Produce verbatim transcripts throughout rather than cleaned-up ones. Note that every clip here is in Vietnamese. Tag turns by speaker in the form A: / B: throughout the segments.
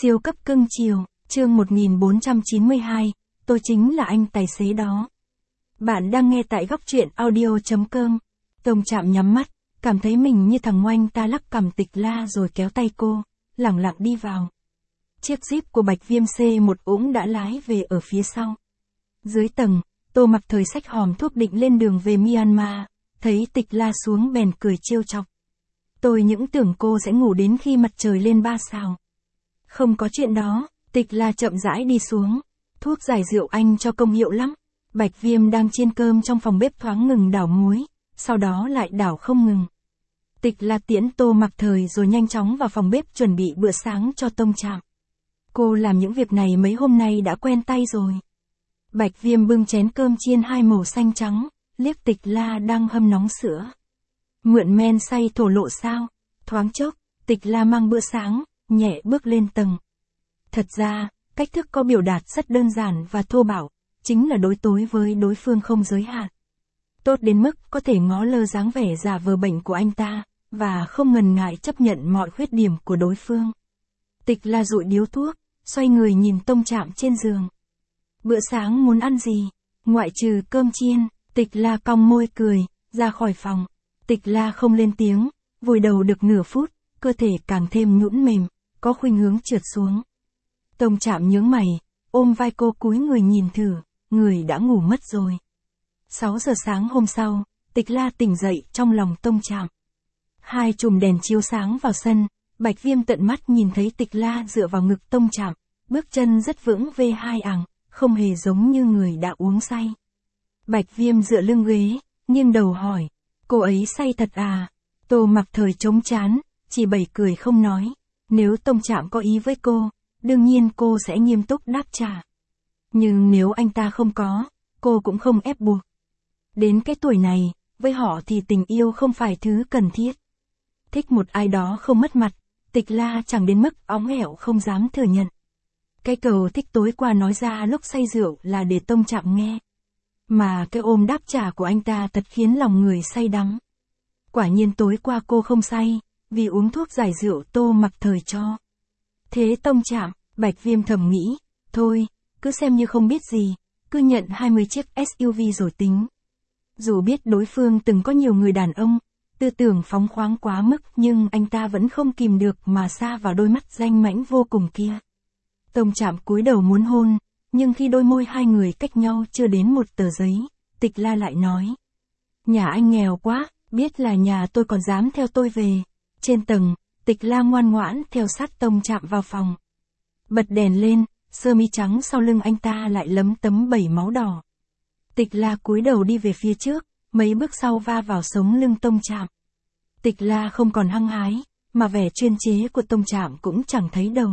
A: Siêu cấp cưng chiều, chương một nghìn bốn trăm chín mươi hai, tôi chính là anh tài xế đó. Bạn đang nghe tại góc truyện audio.com. Tông Trạm nhắm mắt, cảm thấy mình như thằng ngoanh ta lắc cằm Tịch La rồi kéo tay cô, lẳng lặng đi vào. Chiếc Jeep của Bạch Viêm xê một ũng đã lái về ở phía sau. Dưới tầng, Tô Mặc Thời xách hòm thuốc định lên đường về Myanmar, thấy Tịch La xuống bèn cười trêu chọc. Tôi những tưởng cô sẽ ngủ đến khi mặt trời lên ba sao. Không có chuyện đó, Tịch La chậm rãi đi xuống. Thuốc giải rượu anh cho công hiệu lắm. Bạch Viêm đang chiên cơm trong phòng bếp thoáng ngừng đảo muối, sau đó lại đảo không ngừng. Tịch La tiễn Tô Mặc Thời rồi nhanh chóng vào phòng bếp chuẩn bị bữa sáng cho Tông Trạm. Cô làm những việc này mấy hôm nay đã quen tay rồi. Bạch Viêm bưng chén cơm chiên hai màu xanh trắng, liếc Tịch La đang hâm nóng sữa. Mượn men say thổ lộ sao? Thoáng chốc, Tịch La mang bữa sáng, nhẹ bước lên tầng. Thật ra, cách thức có biểu đạt rất đơn giản và thô bạo, chính là đối tối với đối phương không giới hạn. Tốt đến mức có thể ngó lơ dáng vẻ giả vờ bệnh của anh ta, và không ngần ngại chấp nhận mọi khuyết điểm của đối phương. Tịch La dụi điếu thuốc, xoay người nhìn Tông Trạm trên giường. Bữa sáng muốn ăn gì? Ngoại trừ cơm chiên, Tịch La cong môi cười, ra khỏi phòng. Tịch La không lên tiếng, vùi đầu được nửa phút, cơ thể càng thêm nhũn mềm, có khuynh hướng trượt xuống. Tông Trạm nhướng mày, ôm vai cô cúi người nhìn thử, người đã ngủ mất rồi. sáu giờ sáng hôm sau, Tịch La tỉnh dậy trong lòng Tông Trạm. Hai chùm đèn chiếu sáng vào sân, Bạch Viêm tận mắt nhìn thấy Tịch La dựa vào ngực Tông Trạm, bước chân rất vững vê hai ẳng, không hề giống như người đã uống say. Bạch Viêm dựa lưng ghế, nghiêng đầu hỏi, cô ấy say thật à? Tô Mặc Thời chống chán, chỉ bẩy cười không nói. Nếu Tông Trạm có ý với cô, đương nhiên cô sẽ nghiêm túc đáp trả. Nhưng nếu anh ta không có, cô cũng không ép buộc. Đến cái tuổi này, với họ thì tình yêu không phải thứ cần thiết. Thích một ai đó không mất mặt, Tịch La chẳng đến mức óng ẻo không dám thừa nhận. Cái cầu thích tối qua nói ra lúc say rượu là để Tông Trạm nghe. Mà cái ôm đáp trả của anh ta thật khiến lòng người say đắm. Quả nhiên tối qua cô không say, vì uống thuốc giải rượu Tô Mặc Thời cho. Thế Tông Trạm, Bạch Viêm thầm nghĩ, thôi, cứ xem như không biết gì, cứ nhận hai mươi chiếc ét u vê rồi tính. Dù biết đối phương từng có nhiều người đàn ông, tư tưởng phóng khoáng quá mức nhưng anh ta vẫn không kìm được mà sa vào đôi mắt danh mãnh vô cùng kia. Tông Trạm cúi đầu muốn hôn, nhưng khi đôi môi hai người cách nhau chưa đến một tờ giấy, Tịch La lại nói. Nhà anh nghèo quá, biết là nhà tôi còn dám theo tôi về. Trên tầng, Tịch La ngoan ngoãn theo sát Tông Trạm vào phòng. Bật đèn lên, sơ mi trắng sau lưng anh ta lại lấm tấm bẩy máu đỏ. Tịch La cúi đầu đi về phía trước, mấy bước sau va vào sống lưng Tông Trạm. Tịch La không còn hăng hái, mà vẻ chuyên chế của Tông Trạm cũng chẳng thấy đâu.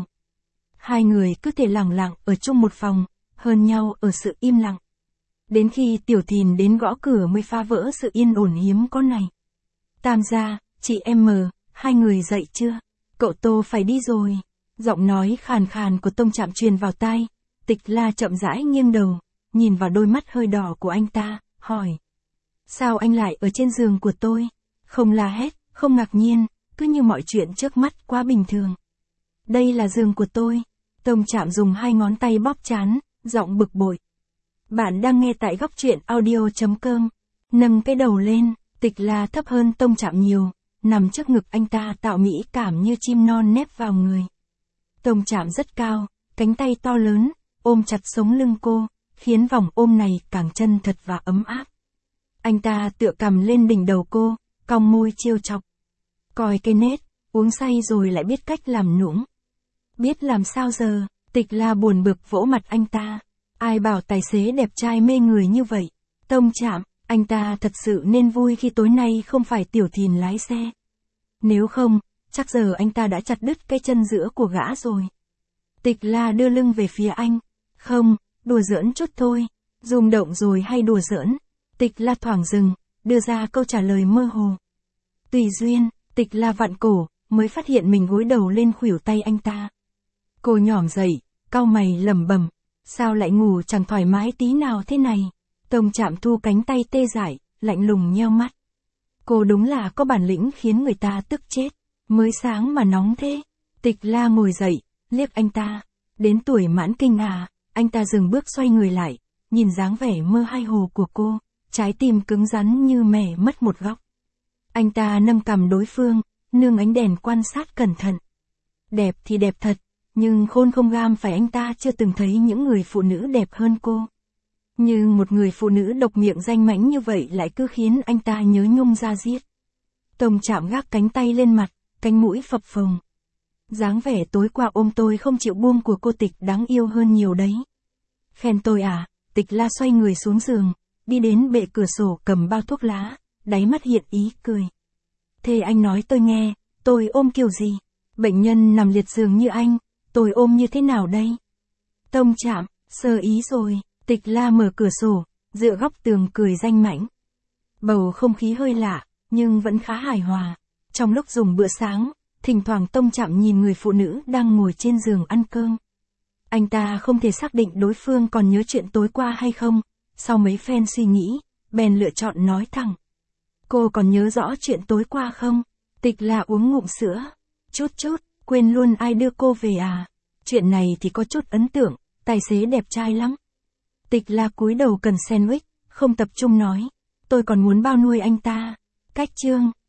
A: Hai người cứ thể lẳng lặng ở chung một phòng, hơn nhau ở sự im lặng. Đến khi Tiểu Thìn đến gõ cửa mới phá vỡ sự yên ổn hiếm có này. Tam gia, chị em mờ, hai người dậy chưa? Cậu Tô phải đi rồi. Giọng nói khàn khàn của Tông Trạm truyền vào tai. Tịch La chậm rãi nghiêng đầu, nhìn vào đôi mắt hơi đỏ của anh ta, hỏi. Sao anh lại ở trên giường của tôi? Không la hét, không ngạc nhiên, cứ như mọi chuyện trước mắt quá bình thường. Đây là giường của tôi. Tông Trạm dùng hai ngón tay bóp trán, giọng bực bội. Bạn đang nghe tại góc truyện audio.com. Nâng cái đầu lên, Tịch La thấp hơn Tông Trạm nhiều, nằm trước ngực anh ta tạo mỹ cảm như chim non nép vào người. Tông Trạm rất cao, cánh tay to lớn, ôm chặt sống lưng cô, khiến vòng ôm này càng chân thật và ấm áp. Anh ta tựa cằm lên đỉnh đầu cô, cong môi trêu chọc. Coi cái nết, uống say rồi lại biết cách làm nũng. Biết làm sao giờ? Tịch La buồn bực vỗ mặt anh ta. Ai bảo tài xế đẹp trai mê người như vậy? Tông Trạm, anh ta thật sự nên vui khi tối nay không phải Tiểu Thìn lái xe. Nếu không, chắc giờ anh ta đã chặt đứt cái chân giữa của gã rồi. Tịch La đưa lưng về phía anh. Không, đùa giỡn chút thôi. Rung động rồi hay đùa giỡn? Tịch La thoảng dừng, đưa ra câu trả lời mơ hồ. Tùy duyên. Tịch La vặn cổ, mới phát hiện mình gối đầu lên khuỷu tay anh ta. Cô nhỏm dậy, cau mày lẩm bẩm, sao lại ngủ chẳng thoải mái tí nào thế này? Tông Trạm thu cánh tay tê dại, lạnh lùng nheo mắt. Cô đúng là có bản lĩnh khiến người ta tức chết, mới sáng mà nóng thế. Tịch La ngồi dậy, liếc anh ta. Đến tuổi mãn kinh à, anh ta dừng bước xoay người lại, nhìn dáng vẻ mơ hai hồ của cô, trái tim cứng rắn như mẻ mất một góc. Anh ta nâng cằm đối phương, nương ánh đèn quan sát cẩn thận. Đẹp thì đẹp thật, nhưng khôn không gam phải anh ta chưa từng thấy những người phụ nữ đẹp hơn cô. Nhưng một người phụ nữ độc miệng danh mãnh như vậy lại cứ khiến anh ta nhớ nhung ra giết. Tông chạm gác cánh tay lên mặt, cánh mũi phập phồng. Dáng vẻ tối qua ôm tôi không chịu buông của cô Tịch đáng yêu hơn nhiều đấy. Khen tôi à, Tịch La xoay người xuống giường, đi đến bệ cửa sổ cầm bao thuốc lá, đáy mắt hiện ý cười. Thế anh nói tôi nghe, tôi ôm kiểu gì? Bệnh nhân nằm liệt giường như anh, tôi ôm như thế nào đây? Tông chạm, sơ ý rồi, Tịch La mở cửa sổ, dựa góc tường cười danh mãnh. Bầu không khí hơi lạ, nhưng vẫn khá hài hòa. Trong lúc dùng bữa sáng, thỉnh thoảng Tông chạm nhìn người phụ nữ đang ngồi trên giường ăn cơm. Anh ta không thể xác định đối phương còn nhớ chuyện tối qua hay không, sau mấy phen suy nghĩ, bèn lựa chọn nói thẳng. Cô còn nhớ rõ chuyện tối qua không? Tịch La uống ngụm sữa. Chút chút, quên luôn ai đưa cô về à? Chuyện này thì có chút ấn tượng, tài xế đẹp trai lắm. Tịch La cúi đầu cần sandwich, không tập trung nói. Tôi còn muốn bao nuôi anh ta. Cách chương.